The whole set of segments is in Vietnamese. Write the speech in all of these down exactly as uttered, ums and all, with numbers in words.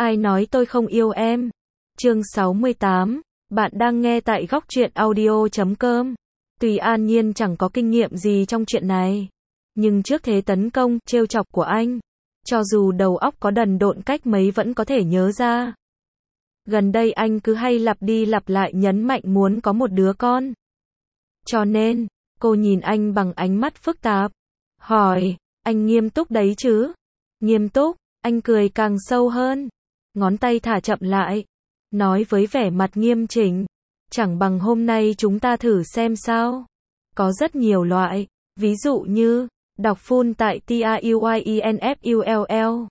Ai nói tôi không yêu em? Chương sáu mươi tám, bạn đang nghe tại góc truyện audio chấm com. Tuy An Nhiên chẳng có kinh nghiệm gì trong chuyện này, nhưng trước thế tấn công, trêu chọc của anh, cho dù đầu óc có đần độn cách mấy vẫn có thể nhớ ra. Gần đây anh cứ hay lặp đi lặp lại nhấn mạnh muốn có một đứa con. Cho nên, cô nhìn anh bằng ánh mắt phức tạp. Hỏi, anh nghiêm túc đấy chứ? Nghiêm túc, anh cười càng sâu hơn. Ngón tay thả chậm lại. Nói với vẻ mặt nghiêm chỉnh. Chẳng bằng hôm nay chúng ta thử xem sao. Có rất nhiều loại. Ví dụ như, đọc full tại T A U Y E N F U L L.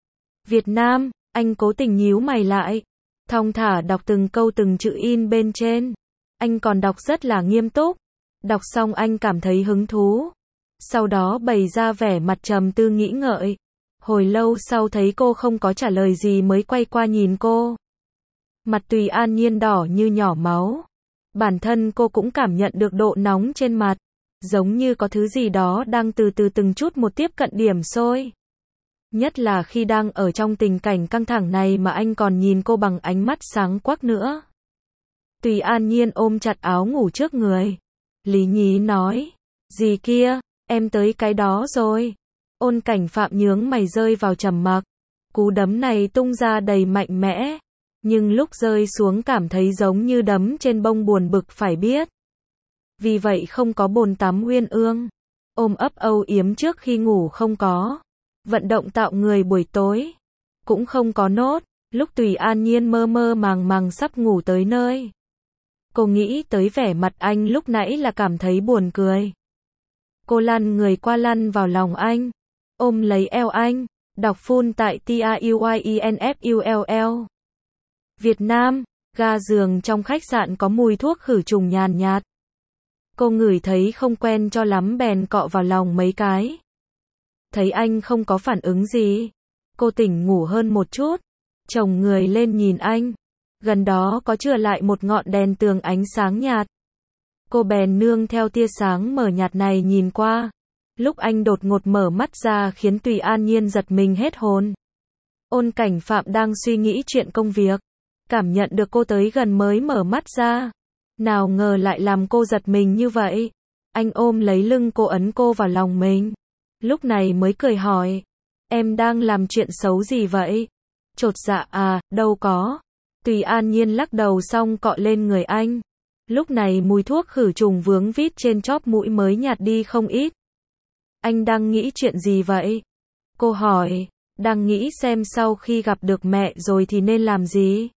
Việt Nam, anh cố tình nhíu mày lại. Thong thả đọc từng câu từng chữ in bên trên. Anh còn đọc rất là nghiêm túc. Đọc xong anh cảm thấy hứng thú. Sau đó bày ra vẻ mặt trầm tư nghĩ ngợi. Hồi lâu sau thấy cô không có trả lời gì mới quay qua nhìn cô. Mặt Tùy An Nhiên đỏ như nhỏ máu. Bản thân cô cũng cảm nhận được độ nóng trên mặt. Giống như có thứ gì đó đang từ từ từng chút một tiếp cận điểm sôi. Nhất là khi đang ở trong tình cảnh căng thẳng này mà anh còn nhìn cô bằng ánh mắt sáng quắc nữa. Tùy An Nhiên ôm chặt áo ngủ trước người. Lý nhí nói. Gì kia, em tới cái đó rồi. Ôn Cảnh Phạm nhướng mày rơi vào trầm mặc. Cú đấm này tung ra đầy mạnh mẽ. Nhưng lúc rơi xuống cảm thấy giống như đấm trên bông buồn bực phải biết. Vì vậy không có bồn tắm uyên ương. Ôm ấp âu yếm trước khi ngủ không có. Vận động tạo người buổi tối. Cũng không có nốt. Lúc Tùy An Nhiên mơ mơ màng màng sắp ngủ tới nơi. Cô nghĩ tới vẻ mặt anh lúc nãy là cảm thấy buồn cười. Cô lăn người qua lăn vào lòng anh. Ôm lấy eo anh. Đọc full tại T A U Y E N F U L L. Việt Nam, ga giường trong khách sạn có mùi thuốc khử trùng nhàn nhạt. Cô ngửi thấy không quen cho lắm bèn cọ vào lòng mấy cái. Thấy anh không có phản ứng gì. Cô tỉnh ngủ hơn một chút. Chồng người lên nhìn anh. Gần đó có chừa lại một ngọn đèn tường ánh sáng nhạt. Cô bèn nương theo tia sáng mờ nhạt này nhìn qua. Lúc anh đột ngột mở mắt ra khiến Tùy An Nhiên giật mình hết hồn. Ôn Cảnh Phạm đang suy nghĩ chuyện công việc. Cảm nhận được cô tới gần mới mở mắt ra. Nào ngờ lại làm cô giật mình như vậy. Anh ôm lấy lưng cô ấn cô vào lòng mình. Lúc này mới cười hỏi. Em đang làm chuyện xấu gì vậy? Chột dạ à, đâu có. Tùy An Nhiên lắc đầu xong cọ lên người anh. Lúc này mùi thuốc khử trùng vướng vít trên chóp mũi mới nhạt đi không ít. Anh đang nghĩ chuyện gì vậy? Cô hỏi. Đang nghĩ xem sau khi gặp được mẹ rồi thì nên làm gì?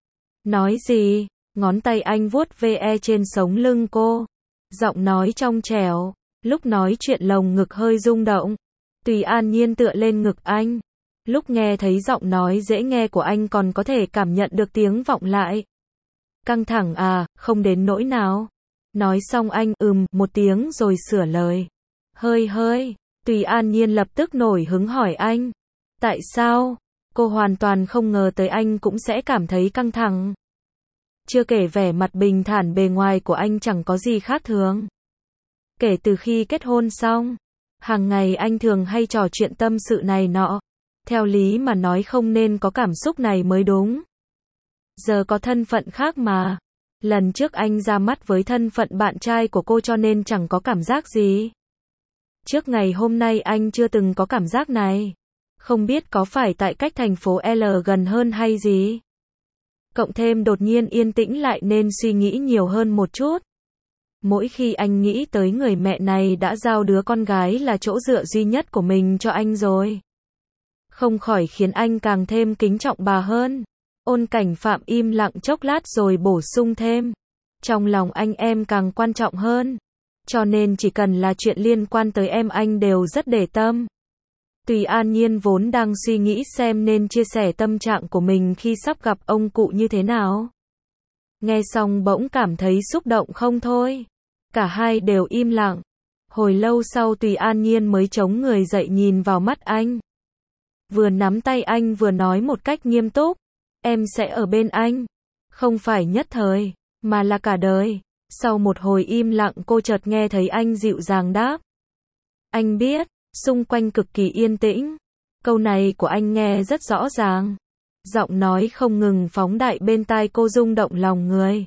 Nói gì? Ngón tay anh vuốt ve trên sống lưng cô. Giọng nói trong trẻo. Lúc nói chuyện lồng ngực hơi rung động. Tùy An Nhiên tựa lên ngực anh. Lúc nghe thấy giọng nói dễ nghe của anh còn có thể cảm nhận được tiếng vọng lại. Căng thẳng à, không đến nỗi nào. Nói xong anh ừm một tiếng rồi sửa lời. Hơi hơi. Tùy An Nhiên lập tức nổi hứng hỏi anh. Tại sao? Cô hoàn toàn không ngờ tới anh cũng sẽ cảm thấy căng thẳng. Chưa kể vẻ mặt bình thản bề ngoài của anh chẳng có gì khác thường. Kể từ khi kết hôn xong, hàng ngày anh thường hay trò chuyện tâm sự này nọ. Theo lý mà nói không nên có cảm xúc này mới đúng. Giờ có thân phận khác mà. Lần trước anh ra mắt với thân phận bạn trai của cô cho nên chẳng có cảm giác gì. Trước ngày hôm nay anh chưa từng có cảm giác này. Không biết có phải tại cách thành phố L gần hơn hay gì. Cộng thêm đột nhiên yên tĩnh lại nên suy nghĩ nhiều hơn một chút. Mỗi khi anh nghĩ tới người mẹ này đã giao đứa con gái là chỗ dựa duy nhất của mình cho anh rồi. Không khỏi khiến anh càng thêm kính trọng bà hơn. Ôn Cảnh Phạm im lặng chốc lát rồi bổ sung thêm. Trong lòng anh em càng quan trọng hơn. Cho nên chỉ cần là chuyện liên quan tới em anh đều rất để tâm. Tùy An Nhiên vốn đang suy nghĩ xem nên chia sẻ tâm trạng của mình khi sắp gặp ông cụ như thế nào. Nghe xong bỗng cảm thấy xúc động không thôi. Cả hai đều im lặng. Hồi lâu sau Tùy An Nhiên mới chống người dậy nhìn vào mắt anh. Vừa nắm tay anh vừa nói một cách nghiêm túc. Em sẽ ở bên anh. Không phải nhất thời, mà là cả đời. Sau một hồi im lặng cô chợt nghe thấy anh dịu dàng đáp. Anh biết. Xung quanh cực kỳ yên tĩnh. Câu này của anh nghe rất rõ ràng. Giọng nói không ngừng phóng đại bên tai cô rung động lòng người.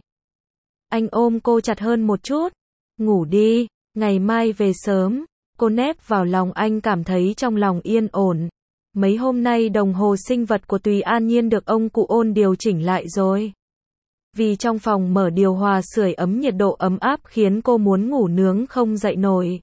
Anh ôm cô chặt hơn một chút. Ngủ đi, ngày mai về sớm. Cô nép vào lòng anh cảm thấy trong lòng yên ổn. Mấy hôm nay đồng hồ sinh vật của Tùy An Nhiên được ông cụ Ôn điều chỉnh lại rồi. Vì trong phòng mở điều hòa sưởi ấm nhiệt độ ấm áp khiến cô muốn ngủ nướng không dậy nổi.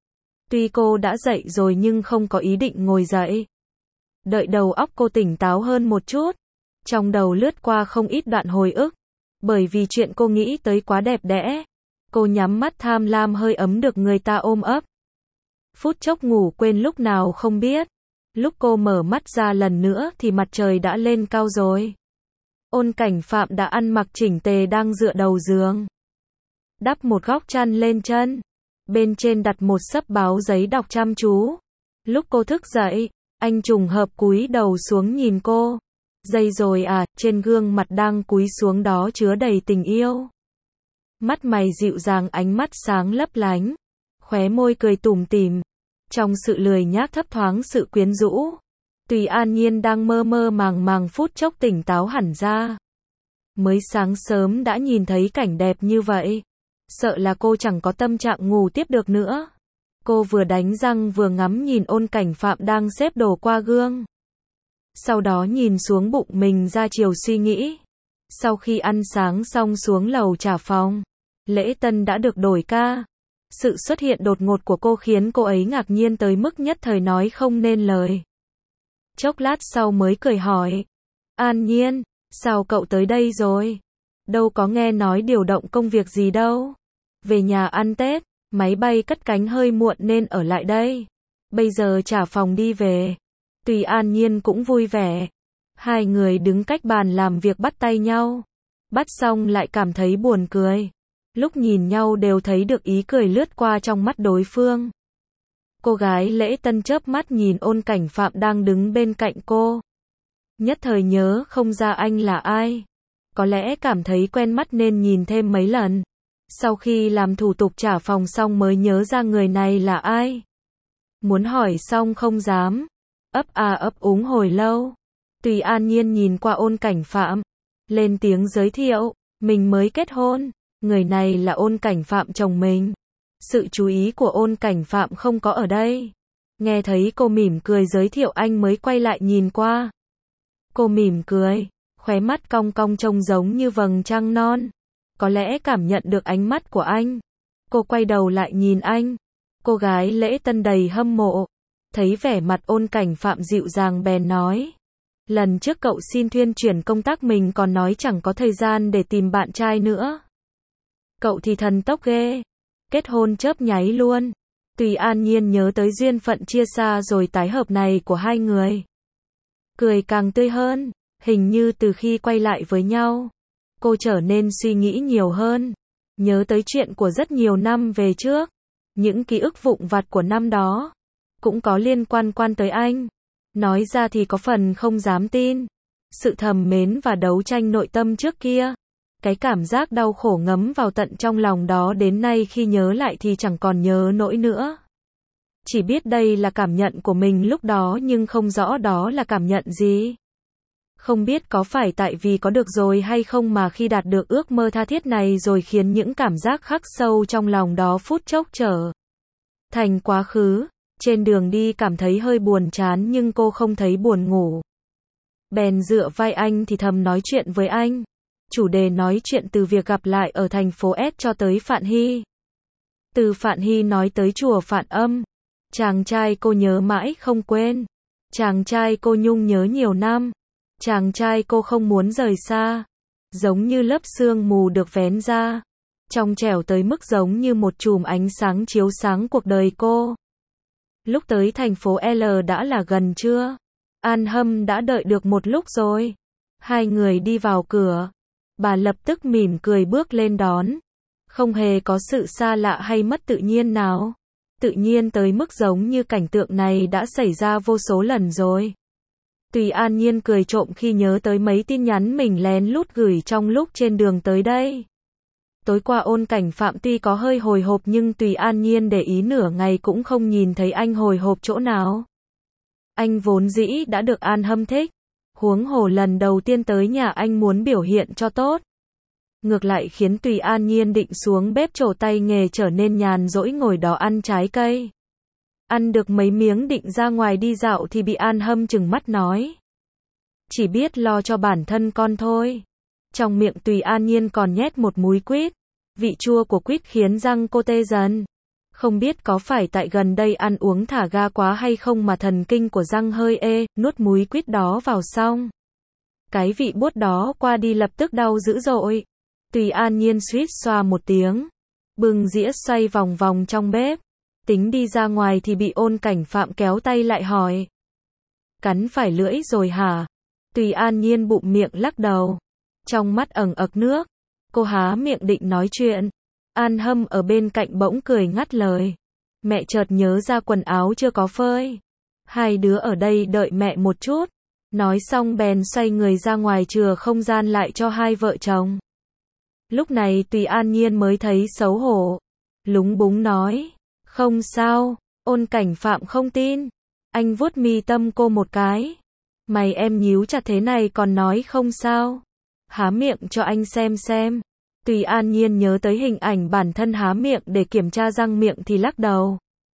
Tuy cô đã dậy rồi nhưng không có ý định ngồi dậy. Đợi đầu óc cô tỉnh táo hơn một chút. Trong đầu lướt qua không ít đoạn hồi ức. Bởi vì chuyện cô nghĩ tới quá đẹp đẽ. Cô nhắm mắt tham lam hơi ấm được người ta ôm ấp. Phút chốc ngủ quên lúc nào không biết. Lúc cô mở mắt ra lần nữa thì mặt trời đã lên cao rồi. Ôn Cảnh Phạm đã ăn mặc chỉnh tề đang dựa đầu giường. Đắp một góc chăn lên chân. Bên trên đặt một xấp báo giấy đọc chăm chú. Lúc cô thức dậy, anh trùng hợp cúi đầu xuống nhìn cô. Dậy rồi à, trên gương mặt đang cúi xuống đó chứa đầy tình yêu. Mắt mày dịu dàng, ánh mắt sáng lấp lánh. Khóe môi cười tủm tỉm. Trong sự lười nhác thấp thoáng sự quyến rũ. Tùy An Nhiên đang mơ mơ màng màng phút chốc tỉnh táo hẳn ra. Mới sáng sớm đã nhìn thấy cảnh đẹp như vậy. Sợ là cô chẳng có tâm trạng ngủ tiếp được nữa. Cô vừa đánh răng vừa ngắm nhìn Ôn Cảnh Phạm đang xếp đồ qua gương. Sau đó nhìn xuống bụng mình ra chiều suy nghĩ. Sau khi ăn sáng xong xuống lầu trả phòng. Lễ tân đã được đổi ca. Sự xuất hiện đột ngột của cô khiến cô ấy ngạc nhiên tới mức nhất thời nói không nên lời. Chốc lát sau mới cười hỏi. An Nhiên, sao cậu tới đây rồi? Đâu có nghe nói điều động công việc gì đâu. Về nhà ăn Tết, máy bay cất cánh hơi muộn nên ở lại đây. Bây giờ trả phòng đi về. Tùy An Nhiên cũng vui vẻ. Hai người đứng cách bàn làm việc bắt tay nhau. Bắt xong lại cảm thấy buồn cười. Lúc nhìn nhau đều thấy được ý cười lướt qua trong mắt đối phương. Cô gái lễ tân chớp mắt nhìn Ôn Cảnh Phạm đang đứng bên cạnh cô. Nhất thời nhớ không ra anh là ai. Có lẽ cảm thấy quen mắt nên nhìn thêm mấy lần. Sau khi làm thủ tục trả phòng xong mới nhớ ra người này là ai. Muốn hỏi xong không dám. Ấp à ấp úng hồi lâu. Tùy An Nhiên nhìn qua Ôn Cảnh Phạm. Lên tiếng giới thiệu. Mình mới kết hôn. Người này là Ôn Cảnh Phạm chồng mình. Sự chú ý của Ôn Cảnh Phạm không có ở đây. Nghe thấy cô mỉm cười giới thiệu anh mới quay lại nhìn qua. Cô mỉm cười. Khóe mắt cong cong trông giống như vầng trăng non. Có lẽ cảm nhận được ánh mắt của anh. Cô quay đầu lại nhìn anh. Cô gái lễ tân đầy hâm mộ. Thấy vẻ mặt Ôn Cảnh Phạm dịu dàng bèn nói. Lần trước cậu xin thuyên chuyển công tác mình còn nói chẳng có thời gian để tìm bạn trai nữa. Cậu thì thần tốc ghê. Kết hôn chớp nháy luôn. Tùy An Nhiên nhớ tới duyên phận chia xa rồi tái hợp này của hai người. Cười càng tươi hơn. Hình như từ khi quay lại với nhau, cô trở nên suy nghĩ nhiều hơn. Nhớ tới chuyện của rất nhiều năm về trước. Những ký ức vụn vặt của năm đó. Cũng có liên quan quan tới anh. Nói ra thì có phần không dám tin. Sự thầm mến và đấu tranh nội tâm trước kia. Cái cảm giác đau khổ ngấm vào tận trong lòng đó đến nay khi nhớ lại thì chẳng còn nhớ nỗi nữa. Chỉ biết đây là cảm nhận của mình lúc đó nhưng không rõ đó là cảm nhận gì. Không biết có phải tại vì có được rồi hay không mà khi đạt được ước mơ tha thiết này rồi khiến những cảm giác khắc sâu trong lòng đó phút chốc trở thành quá khứ. Trên đường đi cảm thấy hơi buồn chán nhưng cô không thấy buồn ngủ. Bèn dựa vai anh thì thầm nói chuyện với anh. Chủ đề nói chuyện từ việc gặp lại ở thành phố S cho tới Phạn Hy. Từ Phạn Hy nói tới chùa Phạn Âm. Chàng trai cô nhớ mãi không quên. Chàng trai cô nhung nhớ nhiều năm. Chàng trai cô không muốn rời xa. Giống như lớp sương mù được vén ra. Trong trẻo tới mức giống như một chùm ánh sáng chiếu sáng cuộc đời cô. Lúc tới thành phố L đã là gần trưa. An Hâm đã đợi được một lúc rồi. Hai người đi vào cửa. Bà lập tức mỉm cười bước lên đón. Không hề có sự xa lạ hay mất tự nhiên nào. Tự nhiên tới mức giống như cảnh tượng này đã xảy ra vô số lần rồi. Tùy An Nhiên cười trộm khi nhớ tới mấy tin nhắn mình lén lút gửi trong lúc trên đường tới đây. Tối qua Ôn Cảnh Phạm tuy có hơi hồi hộp nhưng Tùy An Nhiên để ý nửa ngày cũng không nhìn thấy anh hồi hộp chỗ nào. Anh vốn dĩ đã được An Hâm thích. Huống hồ lần đầu tiên tới nhà anh muốn biểu hiện cho tốt. Ngược lại khiến Tùy An Nhiên định xuống bếp trổ tay nghề trở nên nhàn rỗi ngồi đó ăn trái cây. Ăn được mấy miếng định ra ngoài đi dạo thì bị An Hâm trừng mắt nói. Chỉ biết lo cho bản thân con thôi. Trong miệng Tùy An Nhiên còn nhét một múi quýt. Vị chua của quýt khiến răng cô tê dần. Không biết có phải tại gần đây ăn uống thả ga quá hay không mà thần kinh của răng hơi ê, nuốt múi quýt đó vào xong. Cái vị buốt đó qua đi lập tức đau dữ dội. Tùy An Nhiên suýt xoa một tiếng. Bưng dĩa xoay vòng vòng trong bếp. Tính đi ra ngoài thì bị Ôn Cảnh Phạm kéo tay lại hỏi. Cắn phải lưỡi rồi hả? Tùy An Nhiên bụm miệng lắc đầu. Trong mắt ẩn ực nước. Cô há miệng định nói chuyện. An Hâm ở bên cạnh bỗng cười ngắt lời. Mẹ chợt nhớ ra quần áo chưa có phơi. Hai đứa ở đây đợi mẹ một chút. Nói xong bèn xoay người ra ngoài chừa không gian lại cho hai vợ chồng. Lúc này Tùy An Nhiên mới thấy xấu hổ. Lúng búng nói. Không sao. Ôn Cảnh Phạm không tin. Anh vuốt mi tâm cô một cái. Mày em nhíu chặt thế này còn nói không sao. Há miệng cho anh xem xem. Tùy An Nhiên nhớ tới hình ảnh bản thân há miệng để kiểm tra răng miệng thì lắc đầu.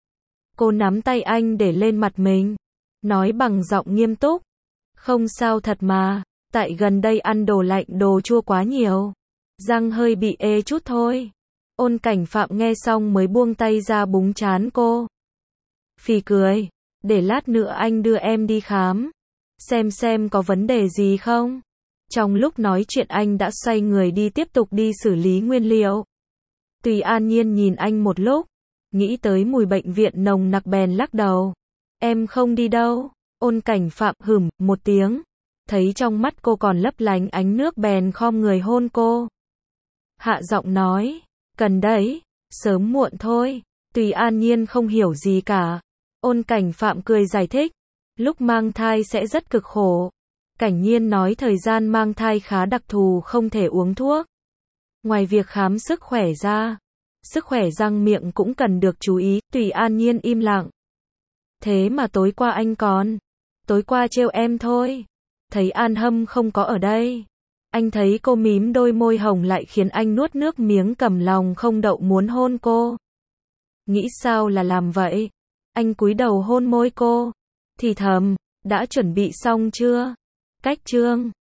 Cô nắm tay anh để lên mặt mình. Nói bằng giọng nghiêm túc. Không sao thật mà. Tại gần đây ăn đồ lạnh đồ chua quá nhiều. Răng hơi bị ê chút thôi. Ôn Cảnh Phạm nghe xong mới buông tay ra búng trán cô. Phì cười. Để lát nữa anh đưa em đi khám. Xem xem có vấn đề gì không. Trong lúc nói chuyện anh đã xoay người đi tiếp tục đi xử lý nguyên liệu. Tùy An Nhiên nhìn anh một lúc. Nghĩ tới mùi bệnh viện nồng nặc bèn lắc đầu. Em không đi đâu. Ôn Cảnh Phạm hửm một tiếng. Thấy trong mắt cô còn lấp lánh ánh nước bèn khom người hôn cô. Hạ giọng nói. Cần đấy. Sớm muộn thôi. Tùy An Nhiên không hiểu gì cả. Ôn Cảnh Phạm cười giải thích. Lúc mang thai sẽ rất cực khổ. Cảnh Nhiên nói thời gian mang thai khá đặc thù không thể uống thuốc. Ngoài việc khám sức khỏe ra, sức khỏe răng miệng cũng cần được chú ý. Tùy An Nhiên im lặng. Thế mà tối qua anh còn. Tối qua trêu em thôi. Thấy An Hâm không có ở đây. Anh thấy cô mím đôi môi hồng lại khiến anh nuốt nước miếng cầm lòng không đậu muốn hôn cô. Nghĩ sao là làm vậy? Anh cúi đầu hôn môi cô. Thì thầm, đã chuẩn bị xong chưa? Cách chương